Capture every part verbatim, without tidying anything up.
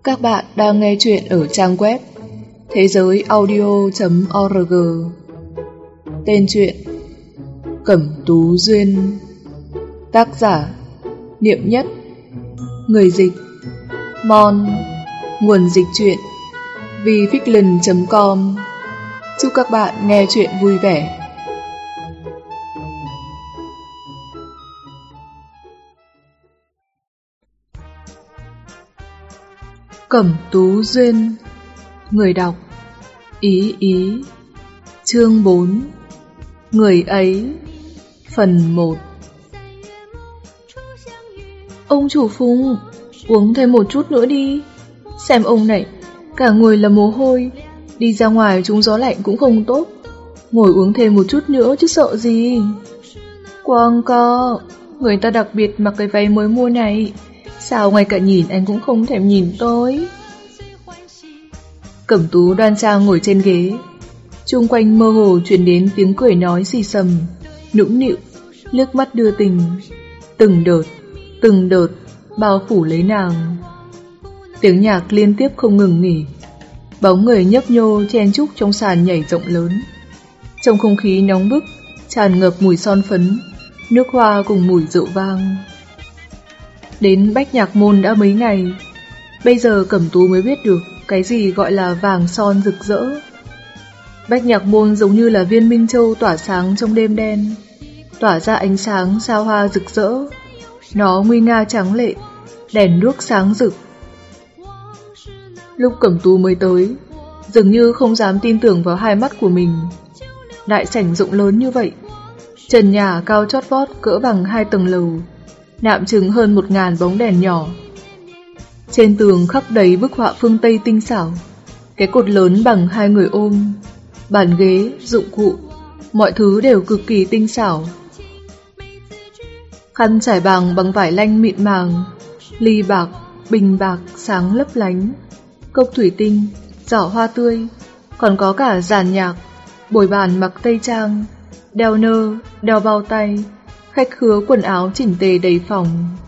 Các bạn đang nghe chuyện ở trang web thế giới audio chấm org. Tên truyện Cẩm Tú Duyên. Tác giả Niệm Nhất. Người dịch Mon. Nguồn dịch truyện vifiction chấm com. Chúc các bạn nghe chuyện vui vẻ. Cẩm Tú Duyên. Người đọc Ý Ý. Chương bốn. Người ấy. Phần một. Ông chủ Phùng, uống thêm một chút nữa đi. Xem ông này, cả người là mồ hôi, đi ra ngoài trúng gió lạnh cũng không tốt. Ngồi uống thêm một chút nữa chứ sợ gì. Quang co, người ta đặc biệt mặc cái váy mới mua này, sao ngay cả nhìn anh cũng không thèm nhìn tôi. Cẩm Tú đoan trang ngồi trên ghế, chung quanh mơ hồ truyền đến tiếng cười nói xì xầm, nũng nịu, liếc mắt đưa tình, từng đợt, từng đợt bao phủ lấy nàng. Tiếng nhạc liên tiếp không ngừng nghỉ, bóng người nhấp nhô chen chúc trong sàn nhảy rộng lớn. Trong không khí nóng bức tràn ngập mùi son phấn, nước hoa cùng mùi rượu vang. Đến Bách Nhạc Môn đã mấy ngày, bây giờ Cẩm Tú mới biết được cái gì gọi là vàng son rực rỡ. Bách Nhạc Môn giống như là viên minh châu tỏa sáng trong đêm đen, tỏa ra ánh sáng sao hoa rực rỡ. Nó nguy nga tráng lệ, đèn đuốc sáng rực. Lúc Cẩm Tú mới tới, dường như không dám tin tưởng vào hai mắt của mình. Đại sảnh rộng lớn như vậy, trần nhà cao chót vót cỡ bằng hai tầng lầu, nạm chừng hơn một ngàn bóng đèn nhỏ. Trên tường khắc đầy bức họa phương Tây tinh xảo, cái cột lớn bằng hai người ôm, bàn ghế, dụng cụ, mọi thứ đều cực kỳ tinh xảo. Khăn trải bàn bằng vải lanh mịn màng, ly bạc, bình bạc sáng lấp lánh, cốc thủy tinh, giỏ hoa tươi, còn có cả dàn nhạc, bồi bàn mặc tây trang, đeo nơ, đeo bao tay, khách khứa quần áo chỉnh tề đầy phòng.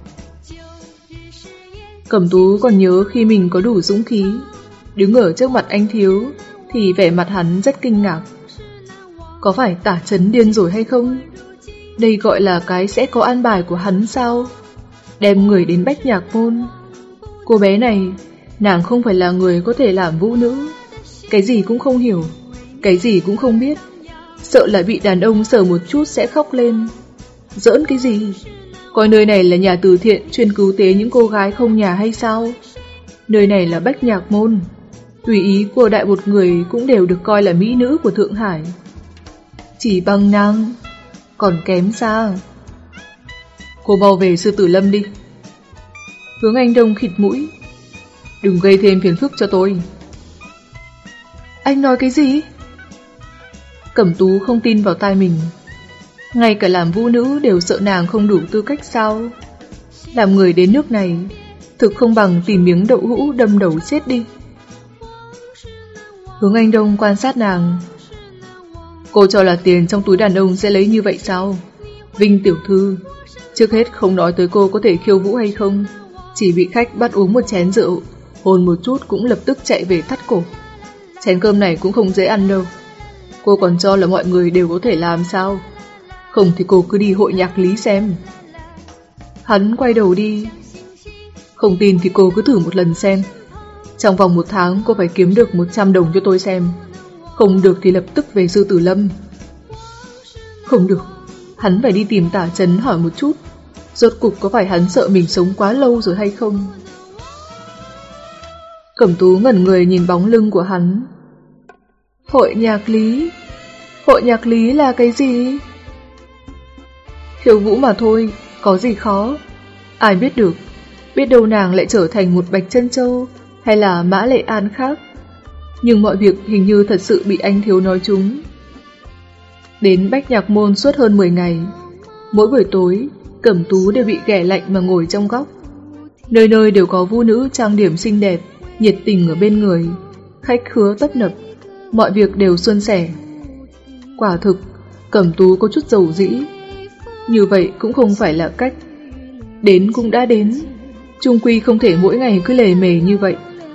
Cẩm Tú còn nhớ khi mình có đủ dũng khí đứng ở trước mặt anh thiếu thì vẻ mặt hắn rất kinh ngạc. Có phải tả chấn điên rồi hay không? Đây gọi là cái sẽ có an bài của hắn sao? Đem người đến Bách Nhạc Môn. Cô bé này, nàng không phải là người có thể làm vũ nữ, cái gì cũng không hiểu, cái gì cũng không biết, sợ lại bị đàn ông sờ một chút sẽ khóc lên. Giỡn cái gì? Coi nơi này là nhà từ thiện chuyên cứu tế những cô gái không nhà hay sao? Nơi này là Bách Nhạc Môn, tùy ý của đại một người cũng đều được coi là mỹ nữ của Thượng Hải. Chỉ bằng nàng, còn kém xa. Cô mau về Sư Tử Lâm đi. Hướng Anh Đông khịt mũi. Đừng gây thêm phiền phức cho tôi. Anh nói cái gì? Cẩm Tú không tin vào tai mình. Ngay cả làm vũ nữ đều sợ nàng không đủ tư cách sao? Làm người đến nước này, thực không bằng tìm miếng đậu hũ đâm đầu chết đi. Hướng Anh Đông quan sát nàng. Cô cho là tiền trong túi đàn ông sẽ lấy như vậy sao? Vinh tiểu thư, trước hết không nói tới cô có thể khiêu vũ hay không, chỉ bị khách bắt uống một chén rượu, hôn một chút cũng lập tức chạy về thắt cổ. Chén cơm này cũng không dễ ăn đâu. Cô còn cho là mọi người đều có thể làm sao? Không thì cô cứ đi hội nhạc lý xem. Hắn quay đầu đi. Không tin thì cô cứ thử một lần xem. Trong vòng một tháng cô phải kiếm được một trăm đồng cho tôi xem. Không được thì lập tức về Sư Tử Lâm. Không được, hắn phải đi tìm Tả Chấn hỏi một chút, rốt cục có phải hắn sợ mình sống quá lâu rồi hay không. Cẩm Tú ngẩn người nhìn bóng lưng của hắn. Hội nhạc lý? Hội nhạc lý là cái gì? Khiêu vũ mà thôi, có gì khó. Ai biết được, biết đâu nàng lại trở thành một Bạch Chân Châu hay là Mã Lệ An khác. Nhưng mọi việc hình như thật sự bị anh thiếu nói trúng. Đến Bách Nhạc Môn suốt hơn mười ngày, mỗi buổi tối Cẩm Tú đều bị ghẻ lạnh mà ngồi trong góc. Nơi nơi đều có vũ nữ trang điểm xinh đẹp, nhiệt tình ở bên người, khách khứa tấp nập, mọi việc đều suôn sẻ. Quả thực, Cẩm Tú có chút dầu dĩ. Như vậy cũng không phải là cách. Đến cũng đã đến, chung quy không thể mỗi ngày cứ lề mề như vậy.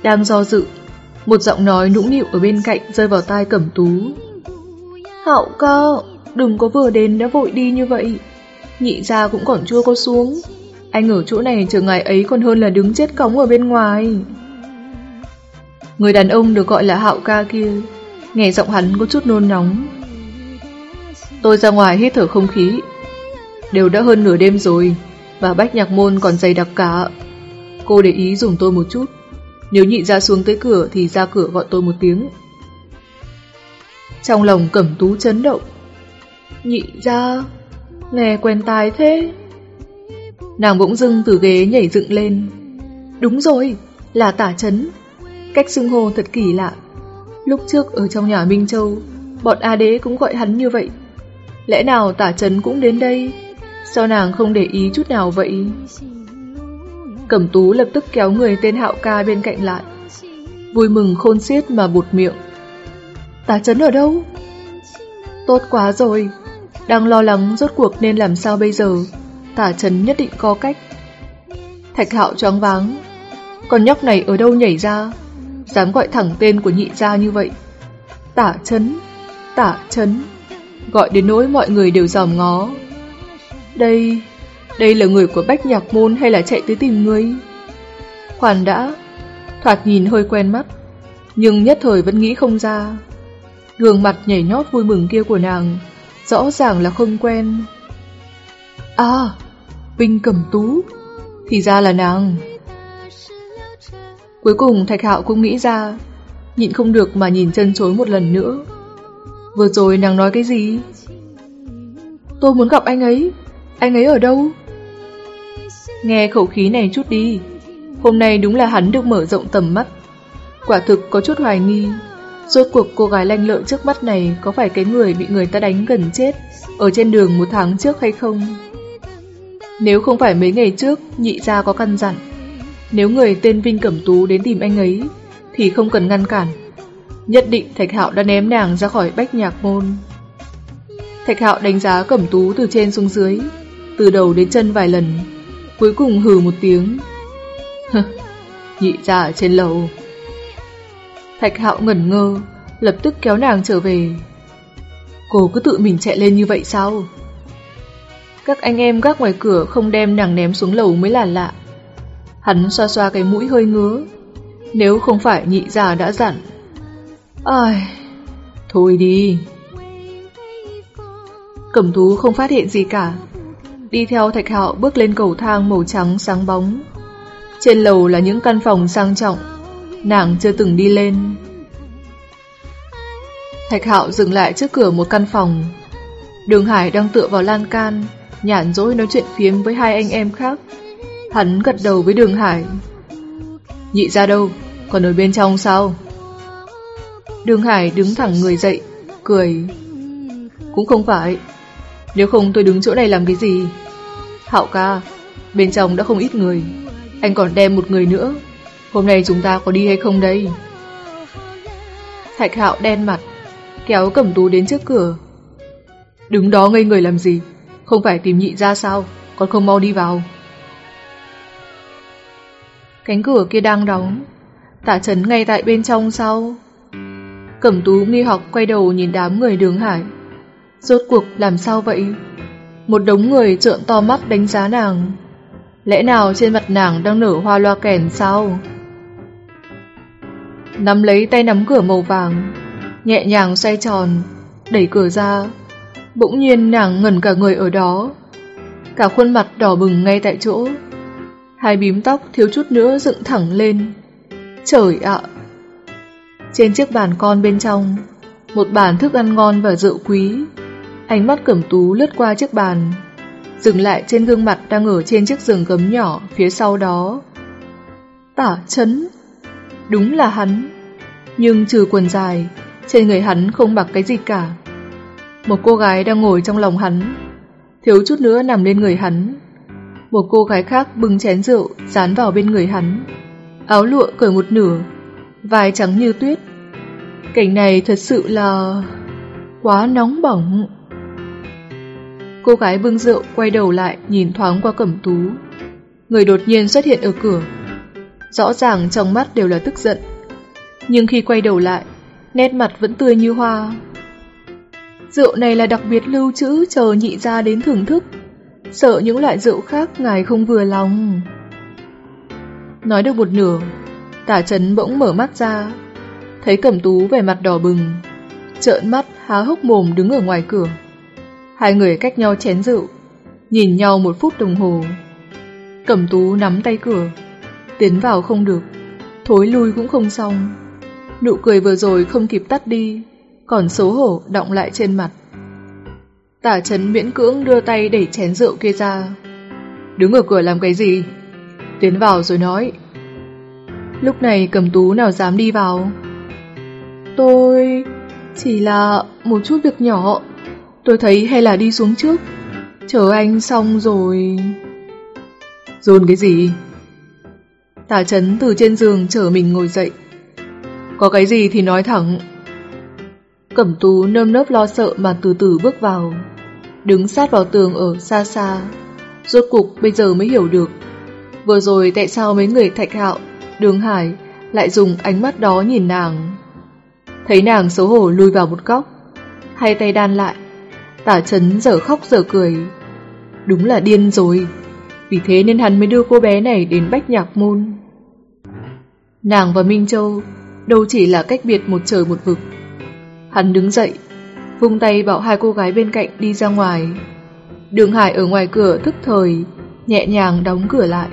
Đang do dự, một giọng nói nũng nịu ở bên cạnh rơi vào tai Cẩm Tú. Hạo ca, đừng có vừa đến đã vội đi như vậy. Nhị gia cũng còn chưa có xuống. Anh ở chỗ này chờ ngày ấy còn hơn là đứng chết cóng ở bên ngoài. Người đàn ông được gọi là Hạo ca kia, nghe giọng hắn có chút nôn nóng. Tôi ra ngoài hít thở không khí. Đều đã hơn nửa đêm rồi, và Bách Nhạc Môn còn dày đặc cả. Cô để ý dùm tôi một chút. Nếu nhị gia xuống tới cửa thì ra cửa gọi tôi một tiếng. Trong lòng Cẩm Tú chấn động. Nhị gia, nghe quen tai thế. Nàng bỗng dưng từ ghế nhảy dựng lên. Đúng rồi, là Tả Chấn. Cách xưng hô thật kỳ lạ. Lúc trước ở trong nhà Minh Châu, bọn A Đế cũng gọi hắn như vậy. Lẽ nào Tả Chấn cũng đến đây? Sao nàng không để ý chút nào vậy? Cẩm Tú lập tức kéo người tên Hạo ca bên cạnh lại, vui mừng khôn xiết mà bụt miệng. Tả Chấn ở đâu? Tốt quá rồi. Đang lo lắng rốt cuộc nên làm sao bây giờ. Tả Chấn nhất định có cách. Thạch Hạo choáng váng. Con nhóc này ở đâu nhảy ra, dám gọi thẳng tên của nhị gia như vậy. Tả Chấn, Tả Chấn, gọi đến nỗi mọi người đều dòm ngó. Đây, đây là người của Bách Nhạc Môn hay là chạy tới tìm người? Khoan đã, thoạt nhìn hơi quen mắt, nhưng nhất thời vẫn nghĩ không ra. Gương mặt nhảy nhót vui mừng kia của nàng rõ ràng là không quen. À, Vinh Cẩm Tú, thì ra là nàng. Cuối cùng Thạch Hạo cũng nghĩ ra, nhịn không được mà nhìn chân chối một lần nữa. Vừa rồi nàng nói cái gì? Tôi muốn gặp anh ấy. Anh ấy ở đâu? Nghe khẩu khí này chút đi. Hôm nay đúng là hắn được mở rộng tầm mắt. Quả thực có chút hoài nghi, rốt cuộc cô gái lanh lợi trước mắt này có phải cái người bị người ta đánh gần chết ở trên đường một tháng trước hay không? Nếu không phải mấy ngày trước nhị gia có căn dặn, nếu người tên Vinh Cẩm Tú đến tìm anh ấy thì không cần ngăn cản, nhất định Thạch Hạo đã ném nàng ra khỏi Bách Nhạc Môn. Thạch Hạo đánh giá Cẩm Tú từ trên xuống dưới, từ đầu đến chân vài lần, cuối cùng hừ một tiếng. Nhị gia ở trên lầu. Thạch Hạo ngẩn ngơ, lập tức kéo nàng trở về. Cô cứ tự mình chạy lên như vậy sao? Các anh em gác ngoài cửa không đem nàng ném xuống lầu mới là lạ. Hắn xoa xoa cái mũi hơi ngứa. Nếu không phải nhị gia đã dặn. Ai, thôi đi. Cẩm Tú không phát hiện gì cả, đi theo Thạch Hạo bước lên cầu thang màu trắng sáng bóng. Trên lầu là những căn phòng sang trọng, nàng chưa từng đi lên. Thạch Hạo dừng lại trước cửa một căn phòng. Đường Hải đang tựa vào lan can, nhàn rỗi nói chuyện phiếm với hai anh em khác. Hắn gật đầu với Đường Hải. Nhị gia đâu? Còn ở bên trong sao? Đường Hải đứng thẳng người dậy, cười. Cũng không phải. Nếu không tôi đứng chỗ này làm cái gì? Hạo ca, bên trong đã không ít người. Anh còn đem một người nữa. Hôm nay chúng ta có đi hay không đây? Thạch Hạo đen mặt, kéo Cẩm Tú đến trước cửa. Đứng đó ngây người làm gì? Không phải tìm nhị gia sao? Còn không mau đi vào. Cánh cửa kia đang đóng. Tả Chấn ngay tại bên trong sao? Cẩm Tú nghi hoặc quay đầu nhìn đám người Đường Hải. Rốt cuộc làm sao vậy? Một đống người trợn to mắt đánh giá nàng. Lẽ nào trên mặt nàng đang nở hoa loa kèn sao? Nắm lấy tay nắm cửa màu vàng, nhẹ nhàng xoay tròn, đẩy cửa ra. Bỗng nhiên nàng ngẩn cả người ở đó, cả khuôn mặt đỏ bừng ngay tại chỗ. Hai bím tóc thiếu chút nữa dựng thẳng lên. Trời ạ! Trên chiếc bàn con bên trong, một bàn thức ăn ngon và rượu quý. Ánh mắt Cẩm Tú lướt qua chiếc bàn, dừng lại trên gương mặt đang ở trên chiếc giường gấm nhỏ phía sau đó. Tả Chấn! Đúng là hắn. Nhưng trừ quần dài, trên người hắn không mặc cái gì cả. Một cô gái đang ngồi trong lòng hắn, thiếu chút nữa nằm lên người hắn. Một cô gái khác bưng chén rượu dán vào bên người hắn, áo lụa cởi một nửa, vai trắng như tuyết. Cảnh này thật sự là quá nóng bỏng. Cô gái bưng rượu quay đầu lại nhìn thoáng qua Cẩm Tú. Người đột nhiên xuất hiện ở cửa. Rõ ràng trong mắt đều là tức giận, nhưng khi quay đầu lại, nét mặt vẫn tươi như hoa. Rượu này là đặc biệt lưu trữ chờ nhị gia đến thưởng thức, sợ những loại rượu khác ngài không vừa lòng. Nói được một nửa, Tả Chấn bỗng mở mắt ra, thấy Cẩm Tú vẻ mặt đỏ bừng, trợn mắt há hốc mồm đứng ở ngoài cửa. Hai người cách nhau chén rượu, nhìn nhau một phút đồng hồ. Cẩm Tú nắm tay cửa, tiến vào không được, thối lui cũng không xong. Nụ cười vừa rồi không kịp tắt đi, còn xấu hổ đọng lại trên mặt. Tả Chấn miễn cưỡng đưa tay đẩy chén rượu kia ra. Đứng ở cửa làm cái gì? Tiến vào rồi nói. Lúc này Cẩm Tú nào dám đi vào. Tôi... chỉ là một chút việc nhỏ. Tôi thấy hay là đi xuống trước, chờ anh xong rồi... Dồn cái gì? Tả Chấn từ trên giường chở mình ngồi dậy. Có cái gì thì nói thẳng. Cẩm Tú nơm nớp lo sợ mà từ từ bước vào, đứng sát vào tường ở xa xa. Rốt cục bây giờ mới hiểu được vừa rồi tại sao mấy người Thạch Hạo, Đường Hải lại dùng ánh mắt đó nhìn nàng. Thấy nàng xấu hổ lùi vào một góc, hai tay đan lại, Tả Chấn dở khóc dở cười. Đúng là điên rồi, vì thế nên hắn mới đưa cô bé này đến Bách Nhạc Môn. Nàng và Minh Châu đâu chỉ là cách biệt một trời một vực. Hắn đứng dậy, vung tay bảo hai cô gái bên cạnh đi ra ngoài. Đường Hải ở ngoài cửa thức thời, nhẹ nhàng đóng cửa lại.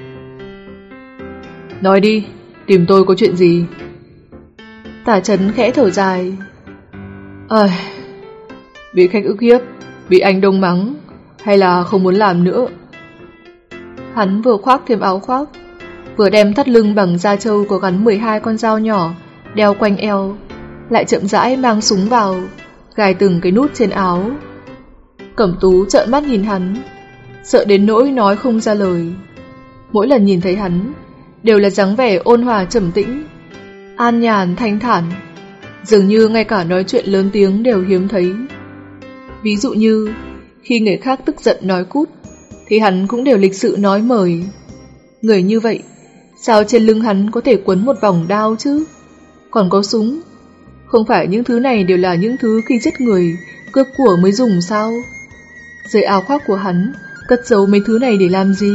Nói đi, tìm tôi có chuyện gì? Tả Chấn khẽ thở dài. Ơi, bị khách ức hiếp, bị anh Đông mắng, hay là không muốn làm nữa? Hắn vừa khoác thêm áo khoác, vừa đem thắt lưng bằng da trâu có gắn mười hai con dao nhỏ đeo quanh eo, lại chậm rãi mang súng vào, gài từng cái nút trên áo. Cẩm Tú trợn mắt nhìn hắn, sợ đến nỗi nói không ra lời. Mỗi lần nhìn thấy hắn đều là dáng vẻ ôn hòa trầm tĩnh, an nhàn thanh thản, dường như ngay cả nói chuyện lớn tiếng đều hiếm thấy. Ví dụ như khi người khác tức giận nói cút, thì hắn cũng đều lịch sự nói mời. Người như vậy, sao trên lưng hắn có thể quấn một vòng đao chứ? Còn có súng. Không phải những thứ này đều là những thứ khi giết người, cướp của mới dùng sao? Dưới áo khoác của hắn cất giấu mấy thứ này để làm gì?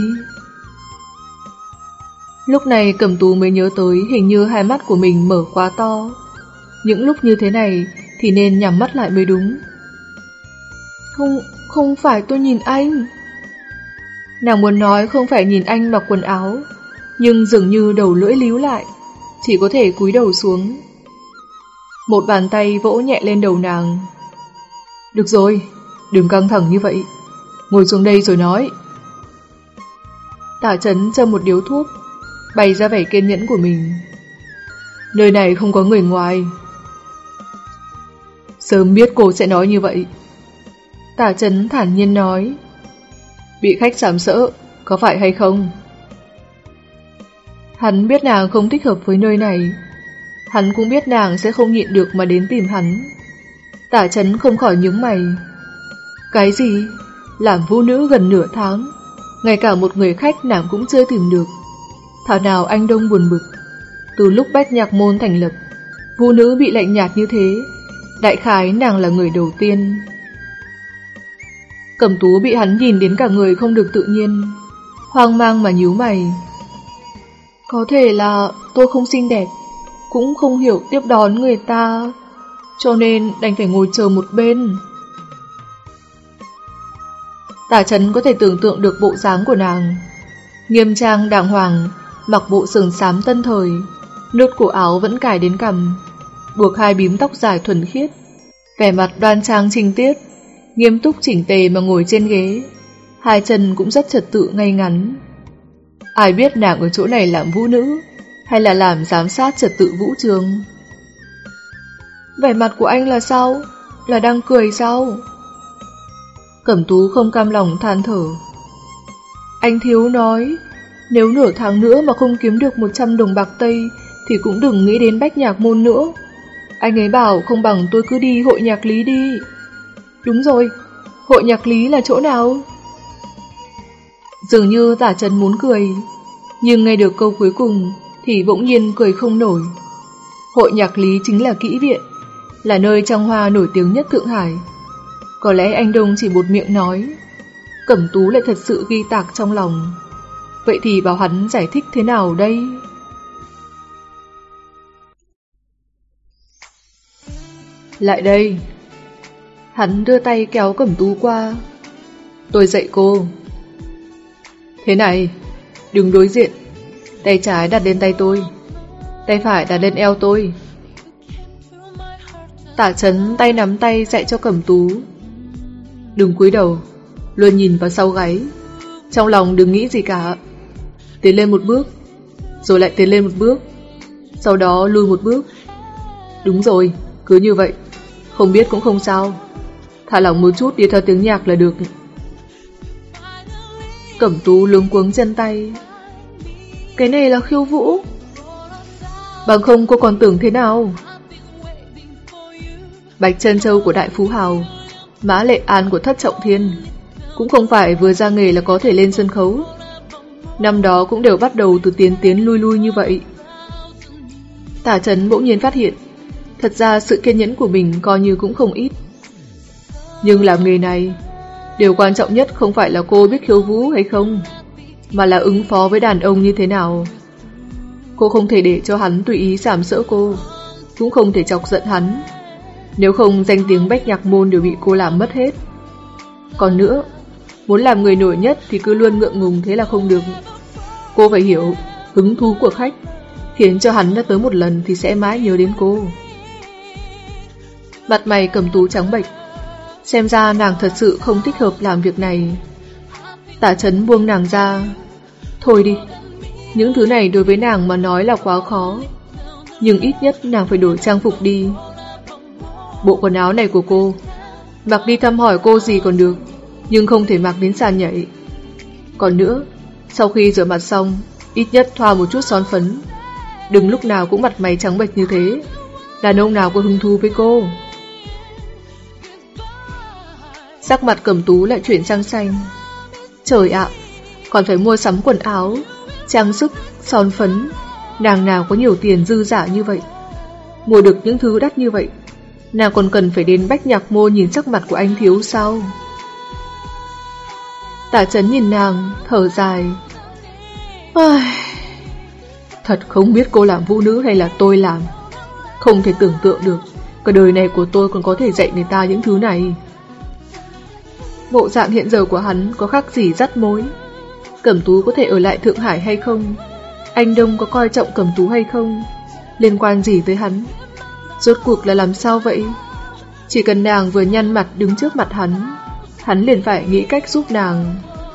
Lúc này Cẩm Tú mới nhớ tới hình như hai mắt của mình mở quá to. Những lúc như thế này thì nên nhắm mắt lại mới đúng. Không, không phải tôi nhìn anh. Nàng muốn nói không phải nhìn anh mặc quần áo, nhưng dường như đầu lưỡi líu lại, chỉ có thể cúi đầu xuống. Một bàn tay vỗ nhẹ lên đầu nàng. Được rồi, đừng căng thẳng như vậy, ngồi xuống đây rồi nói. Tả Chấn châm một điếu thuốc, bày ra vẻ kiên nhẫn của mình. Nơi này không có người ngoài. Sớm biết cô sẽ nói như vậy. Tả Chấn thản nhiên nói. Bị khách sàm sỡ, có phải hay không? Hắn biết nàng không thích hợp với nơi này, hắn cũng biết nàng sẽ không nhịn được mà đến tìm hắn. Tả Chấn không khỏi nhướng mày. Cái gì? Làm vũ nữ gần nửa tháng, ngay cả một người khách nàng cũng chưa tìm được. Thảo nào anh Đông buồn bực. Từ lúc Bách Nhạc Môn thành lập, vũ nữ bị lạnh nhạt như thế, đại khái nàng là người đầu tiên. Cẩm Tú bị hắn nhìn đến cả người không được tự nhiên, hoang mang mà nhíu mày. Có thể là tôi không xinh đẹp, cũng không hiểu tiếp đón người ta, cho nên đành phải ngồi chờ một bên. Tả Chấn có thể tưởng tượng được bộ dáng của nàng, nghiêm trang đàng hoàng, mặc bộ sườn xám tân thời, nút cổ áo vẫn cài đến cằm, buộc hai bím tóc dài thuần khiết, vẻ mặt đoan trang trinh tiết, nghiêm túc chỉnh tề mà ngồi trên ghế, hai chân cũng rất trật tự ngay ngắn. Ai biết nàng ở chỗ này làm vũ nữ, hay là làm giám sát trật tự vũ trường? Vẻ mặt của anh là sao? Là đang cười sao? Cẩm Tú không cam lòng than thở. Anh Thiếu nói, nếu nửa tháng nữa mà không kiếm được một trăm đồng bạc Tây thì cũng đừng nghĩ đến Bách Nhạc Môn nữa. Anh ấy bảo không bằng tôi cứ đi hội nhạc lý đi. Đúng rồi, hội nhạc lý là chỗ nào? Dường như Tả Chấn muốn cười, Nhưng nghe được câu cuối cùng thì bỗng nhiên cười không nổi. Hội nhạc lý chính là kỹ viện, là nơi trăng hoa nổi tiếng nhất Thượng Hải. Có lẽ anh Đông chỉ một miệng nói, Cẩm Tú lại thật sự ghi tạc trong lòng. Vậy thì bảo hắn giải thích thế nào đây? Lại đây. Hắn đưa tay kéo Cẩm Tú qua. Tôi dạy cô. Thế này, đừng đối diện. Tay trái đặt lên tay tôi, tay phải đặt lên eo tôi. Tả Chấn tay nắm tay dạy cho Cẩm Tú. Đừng cúi đầu, luôn nhìn vào sau gáy. Trong lòng đừng nghĩ gì cả. Tiến lên một bước, rồi lại tiến lên một bước, sau đó lùi một bước. Đúng rồi, cứ như vậy. Không biết cũng không sao. Thả lỏng một chút đi theo tiếng nhạc là được. Cẩm Tú luống cuống chân tay. Cái này là khiêu vũ. Bằng không cô còn tưởng thế nào? Bạch Chân Châu của Đại Phú Hào, Mã Lệ An của Thất Trọng Thiên, cũng không phải vừa ra nghề là có thể lên sân khấu. Năm đó cũng đều bắt đầu từ tiến tiến lui lui như vậy. Tả Chấn bỗng nhiên phát hiện, thật ra sự kiên nhẫn của mình coi như cũng không ít. Nhưng làm nghề này, điều quan trọng nhất không phải là cô biết khiêu vũ hay không, mà là ứng phó với đàn ông như thế nào. Cô không thể để cho hắn tùy ý sàm sỡ cô, cũng không thể chọc giận hắn. Nếu không danh tiếng bách nhạc môn đều bị cô làm mất hết. Còn nữa, muốn làm người nổi nhất thì cứ luôn ngượng ngùng thế là không được. Cô phải hiểu hứng thú của khách, khiến cho hắn đã tới một lần thì sẽ mãi nhớ đến cô. Mặt mày Cẩm Tú trắng bệch, xem ra nàng thật sự không thích hợp làm việc này. Tả Chấn buông nàng ra. Thôi đi, những thứ này đối với nàng mà nói là quá khó. Nhưng ít nhất nàng phải đổi trang phục đi. Bộ quần áo này của cô, mặc đi thăm hỏi cô gì còn được, nhưng không thể mặc đến sàn nhảy. Còn nữa, sau khi rửa mặt xong, ít nhất thoa một chút son phấn. Đừng lúc nào cũng mặt mày trắng bệch như thế. Đàn ông nào có hứng thú với cô. Sắc mặt Cẩm Tú lại chuyển sang xanh. Trời ạ, còn phải mua sắm quần áo, trang sức, son phấn. Nàng nào có nhiều tiền dư giả như vậy. Mua được những thứ đắt như vậy, nàng còn cần phải đến bách nhạc môn nhìn sắc mặt của anh thiếu sao? Tả Chấn nhìn nàng, thở dài. Ai... Thật không biết cô làm vũ nữ hay là tôi làm. Không thể tưởng tượng được cả đời này của tôi còn có thể dạy người ta những thứ này. Bộ dạng hiện giờ của hắn có khác gì dắt mối. Cẩm Tú có thể ở lại Thượng Hải hay không, anh Đông có coi trọng Cẩm Tú hay không, liên quan gì tới hắn? Rốt cuộc là làm sao vậy? Chỉ cần nàng vừa nhăn mặt đứng trước mặt hắn, hắn liền phải nghĩ cách giúp nàng.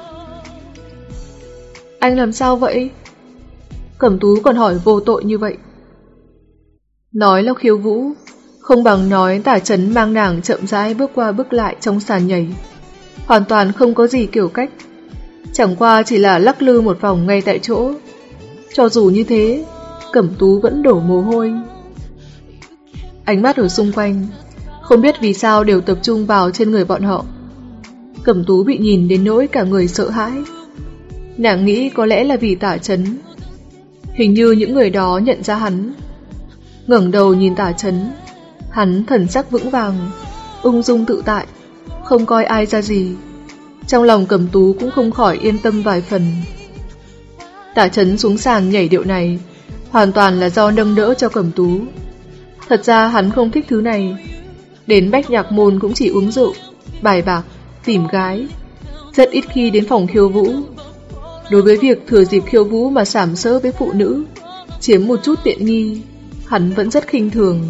Anh làm sao vậy? Cẩm Tú còn hỏi vô tội như vậy. Nói là khiêu vũ, không bằng nói Tả Chấn mang nàng chậm rãi bước qua bước lại trong sàn nhảy. Hoàn toàn không có gì kiểu cách, chẳng qua chỉ là lắc lư một vòng ngay tại chỗ. Cho dù như thế, Cẩm Tú vẫn đổ mồ hôi. Ánh mắt ở xung quanh, không biết vì sao đều tập trung vào trên người bọn họ. Cẩm Tú bị nhìn đến nỗi cả người sợ hãi. Nàng nghĩ có lẽ là vì Tả Chấn. Hình như những người đó nhận ra hắn. Ngẩng đầu nhìn Tả Chấn, hắn thần sắc vững vàng, ung dung tự tại, không coi ai ra gì. Trong lòng Cẩm Tú cũng không khỏi yên tâm vài phần. Tả Chấn xuống sàn nhảy điệu này hoàn toàn là do nâng đỡ cho Cẩm Tú. Thật ra hắn không thích thứ này. Đến bách nhạc môn cũng chỉ uống rượu, bài bạc, tìm gái, rất ít khi đến phòng khiêu vũ. Đối với việc thừa dịp khiêu vũ mà sàm sỡ với phụ nữ, chiếm một chút tiện nghi, hắn vẫn rất khinh thường.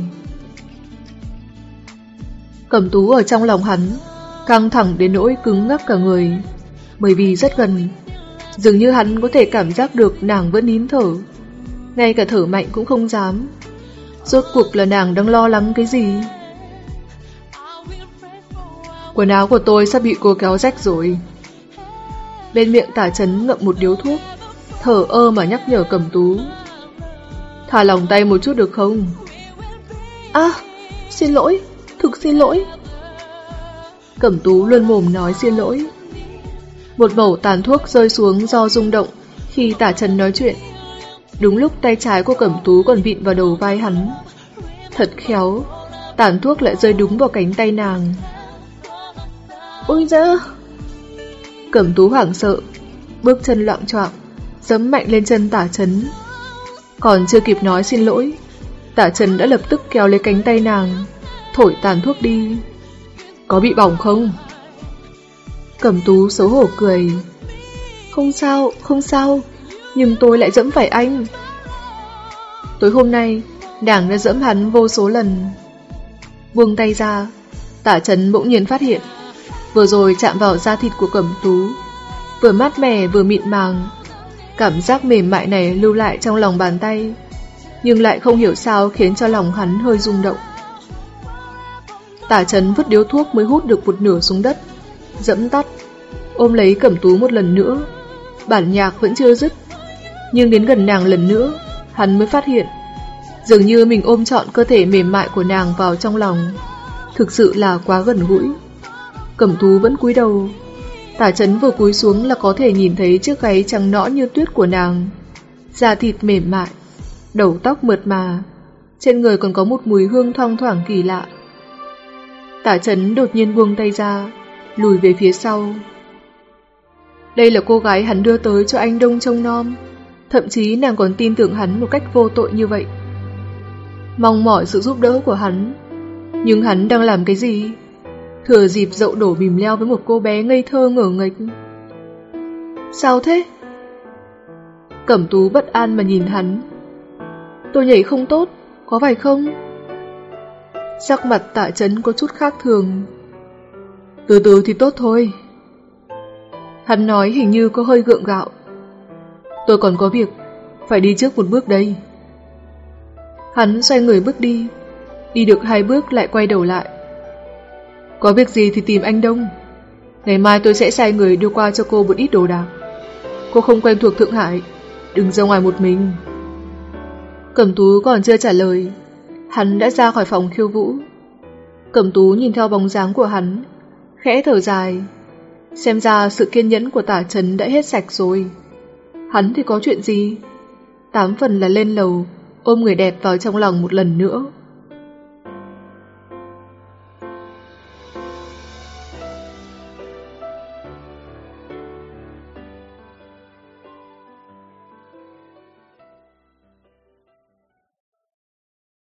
Cẩm Tú ở trong lòng hắn căng thẳng đến nỗi cứng ngắc cả người, bởi vì rất gần, dường như hắn có thể cảm giác được nàng vẫn nín thở, ngay cả thở mạnh cũng không dám. Rốt cuộc là nàng đang lo lắng cái gì? Quần áo của tôi sắp bị cô kéo rách rồi. Bên miệng Tả Chấn ngậm một điếu thuốc, thở ơ mà nhắc nhở Cẩm Tú. Thả lòng tay một chút được không? À, xin lỗi, thực xin lỗi. Cẩm Tú luôn mồm nói xin lỗi. Một mẩu tàn thuốc rơi xuống do rung động, Khi Tả Trấn nói chuyện, đúng lúc tay trái của Cẩm Tú còn vịn vào đầu vai hắn. Thật khéo, tàn thuốc lại rơi đúng vào cánh tay nàng. Ôi da! Cẩm Tú hoảng sợ, bước chân loạng choạng, giẫm mạnh lên chân Tả Trấn. Còn chưa kịp nói xin lỗi, Tả Trấn đã lập tức kéo lấy cánh tay nàng, thổi tàn thuốc đi. Có bị bỏng không? Cẩm Tú xấu hổ cười. Không sao, không sao, nhưng tôi lại dẫm phải anh. Tối hôm nay, nàng đã dẫm hắn vô số lần. Buông tay ra, Tả Trấn bỗng nhiên phát hiện, vừa rồi chạm vào da thịt của Cẩm Tú, vừa mát mẻ vừa mịn màng. Cảm giác mềm mại này lưu lại trong lòng bàn tay, nhưng lại không hiểu sao khiến cho lòng hắn hơi rung động. Tả Trấn vứt điếu thuốc mới hút được một nửa xuống đất, dẫm tắt, ôm lấy Cẩm Tú một lần nữa. Bản nhạc vẫn chưa dứt, nhưng đến gần nàng lần nữa, hắn mới phát hiện, dường như mình ôm trọn cơ thể mềm mại của nàng vào trong lòng. Thực sự là quá gần gũi. Cẩm Tú vẫn cúi đầu. Tả Trấn vừa cúi xuống là có thể nhìn thấy chiếc gáy trắng nõn như tuyết của nàng, da thịt mềm mại, đầu tóc mượt mà, trên người còn có một mùi hương thoang thoảng kỳ lạ. Tả Trấn đột nhiên buông tay ra, lùi về phía sau. Đây là cô gái hắn đưa tới cho anh Đông trông nom, thậm chí nàng còn tin tưởng hắn một cách vô tội như vậy, mong mỏi sự giúp đỡ của hắn. Nhưng hắn đang làm cái gì? Thừa dịp dậu đổ bìm leo với một cô bé ngây thơ ngở nghệch. Sao thế? Cẩm Tú bất an mà nhìn hắn. Tôi nhảy không tốt, có phải không? Sắc mặt Tả Trấn có chút khác thường. Từ từ thì tốt thôi. Hắn nói hình như có hơi gượng gạo. Tôi còn có việc, phải đi trước một bước đây. Hắn xoay người bước đi, đi được hai bước lại quay đầu lại. Có việc gì thì tìm anh Đông. Ngày mai tôi sẽ sai người đưa qua cho cô một ít đồ đạc. Cô không quen thuộc Thượng Hải, đừng ra ngoài một mình. Cẩm Tú còn chưa trả lời, hắn đã ra khỏi phòng khiêu vũ. Cẩm Tú nhìn theo bóng dáng của hắn, khẽ thở dài. Xem ra sự kiên nhẫn của Tả Trấn đã hết sạch rồi. Hắn thì có chuyện gì? Tám phần là lên lầu, ôm người đẹp vào trong lòng một lần nữa.